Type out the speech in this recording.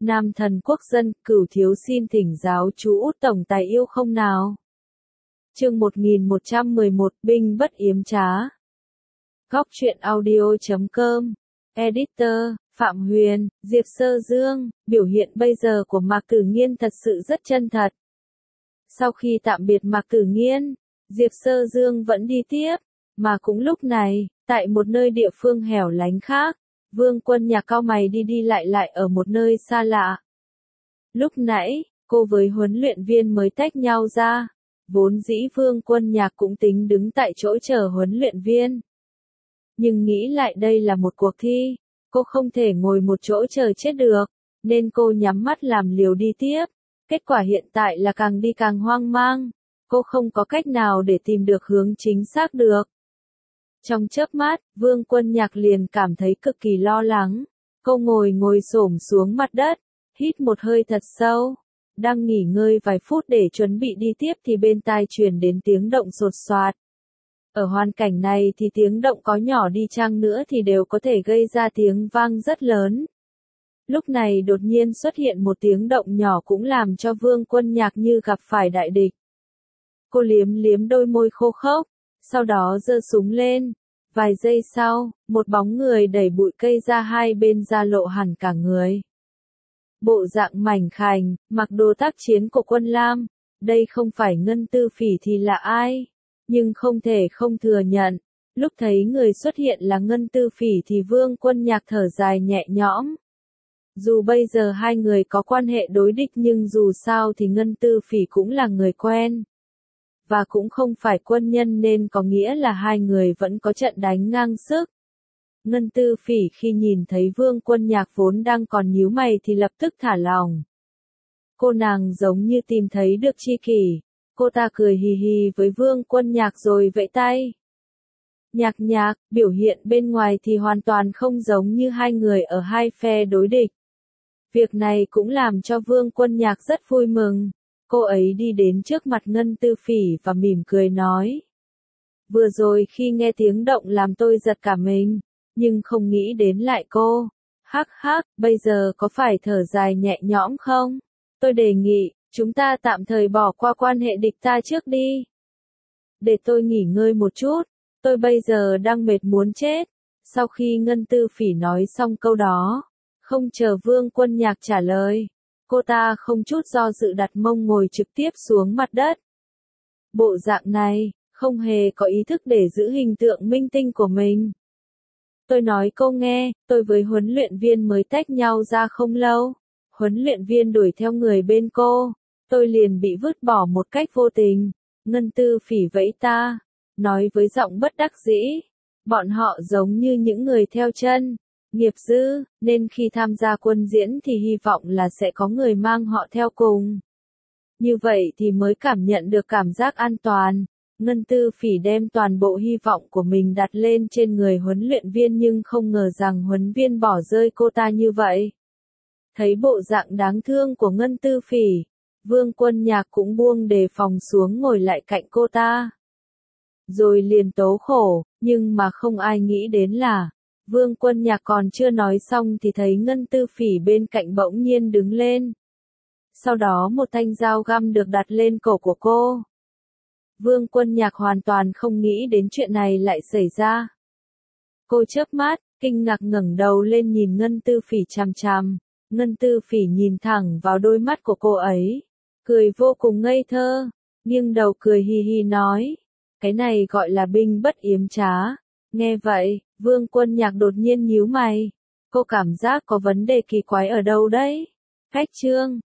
Nam thần quốc dân, Cửu thiếu xin thỉnh giáo chú Út tổng tài yêu không nào. Chương 1111, binh bất yếm trá. Góc truyện audio.com. Editor, Phạm Huyền, Diệp Sơ Dương. Biểu hiện bây giờ của Mạc Tử Nghiên thật sự rất chân thật. Sau khi tạm biệt Mạc Tử Nghiên, Diệp Sơ Dương vẫn đi tiếp, mà cũng lúc này, tại một nơi địa phương hẻo lánh khác, Vương Quân Nhạc cau mày đi đi lại ở một nơi xa lạ. Lúc nãy, cô với huấn luyện viên mới tách nhau ra, vốn dĩ Vương Quân Nhạc cũng tính đứng tại chỗ chờ huấn luyện viên. Nhưng nghĩ lại đây là một cuộc thi, cô không thể ngồi một chỗ chờ chết được, nên cô nhắm mắt làm liều đi tiếp. Kết quả hiện tại là càng đi càng hoang mang, cô không có cách nào để tìm được hướng chính xác được. Trong chớp mắt, Vương Quân Nhạc liền cảm thấy cực kỳ lo lắng. Cô ngồi xổm xuống mặt đất, hít một hơi thật sâu. Đang nghỉ ngơi vài phút để chuẩn bị đi tiếp thì bên tai truyền đến tiếng động sột soạt. Ở hoàn cảnh này thì tiếng động có nhỏ đi chăng nữa thì đều có thể gây ra tiếng vang rất lớn. Lúc này đột nhiên xuất hiện một tiếng động nhỏ cũng làm cho Vương Quân Nhạc như gặp phải đại địch. Cô liếm đôi môi khô khốc, sau đó giơ súng lên. Vài giây sau, một bóng người đẩy bụi cây ra hai bên ra lộ hẳn cả người. Bộ dạng mảnh khảnh, mặc đồ tác chiến của Quân Lam, đây không phải Ngân Tư Phỉ thì là ai? Nhưng không thể không thừa nhận, lúc thấy người xuất hiện là Ngân Tư Phỉ thì Vương Quân Nhạc thở dài nhẹ nhõm. Dù bây giờ hai người có quan hệ đối địch nhưng dù sao thì Ngân Tư Phỉ cũng là người quen. Và cũng không phải quân nhân nên có nghĩa là hai người vẫn có trận đánh ngang sức. Ngân Tư Phỉ khi nhìn thấy Vương Quân Nhạc vốn đang còn nhíu mày thì lập tức thả lỏng. Cô nàng giống như tìm thấy được tri kỷ. Cô ta cười hì hì với Vương Quân Nhạc rồi vẫy tay. Nhạc, biểu hiện bên ngoài thì hoàn toàn không giống như hai người ở hai phe đối địch. Việc này cũng làm cho Vương Quân Nhạc rất vui mừng. Cô ấy đi đến trước mặt Ngân Tư Phỉ và mỉm cười nói. Vừa rồi khi nghe tiếng động làm tôi giật cả mình, nhưng không nghĩ đến lại cô. Hắc, bây giờ có phải thở dài nhẹ nhõm không? Tôi đề nghị, chúng ta tạm thời bỏ qua quan hệ địch ta trước đi. Để tôi nghỉ ngơi một chút, tôi bây giờ đang mệt muốn chết. Sau khi Ngân Tư Phỉ nói xong câu đó, không chờ Vương Quân Nhạc trả lời. Cô ta không chút do dự đặt mông ngồi trực tiếp xuống mặt đất. Bộ dạng này, không hề có ý thức để giữ hình tượng minh tinh của mình. Tôi nói cô nghe, tôi với huấn luyện viên mới tách nhau ra không lâu. Huấn luyện viên đuổi theo người bên cô. Tôi liền bị vứt bỏ một cách vô tình. Ngân Tư Phỉ vẫy ta, nói với giọng bất đắc dĩ. Bọn họ giống như những người theo chân. Nghiệp dư, nên khi tham gia quân diễn thì hy vọng là sẽ có người mang họ theo cùng. Như vậy thì mới cảm nhận được cảm giác an toàn. Ngân Tư Phỉ đem toàn bộ hy vọng của mình đặt lên trên người huấn luyện viên nhưng không ngờ rằng huấn viên bỏ rơi cô ta như vậy. Thấy bộ dạng đáng thương của Ngân Tư Phỉ, Vương Quân Nhạc cũng buông đề phòng xuống ngồi lại cạnh cô ta. Rồi liền tố khổ, nhưng mà không ai nghĩ đến là Vương Quân Nhạc còn chưa nói xong thì thấy Ngân Tư Phỉ bên cạnh bỗng nhiên đứng lên. Sau đó một thanh dao găm được đặt lên cổ của cô. Vương Quân Nhạc hoàn toàn không nghĩ đến chuyện này lại xảy ra. Cô chớp mắt, kinh ngạc ngẩng đầu lên nhìn Ngân Tư Phỉ chằm chằm. Ngân Tư Phỉ nhìn thẳng vào đôi mắt của cô ấy, cười vô cùng ngây thơ, nghiêng đầu cười hì hì nói. Cái này gọi là binh bất yếm trá. Nghe vậy, Vương Quân Nhạc đột nhiên nhíu mày. Cô cảm giác có vấn đề kỳ quái ở đâu đấy? Cách chương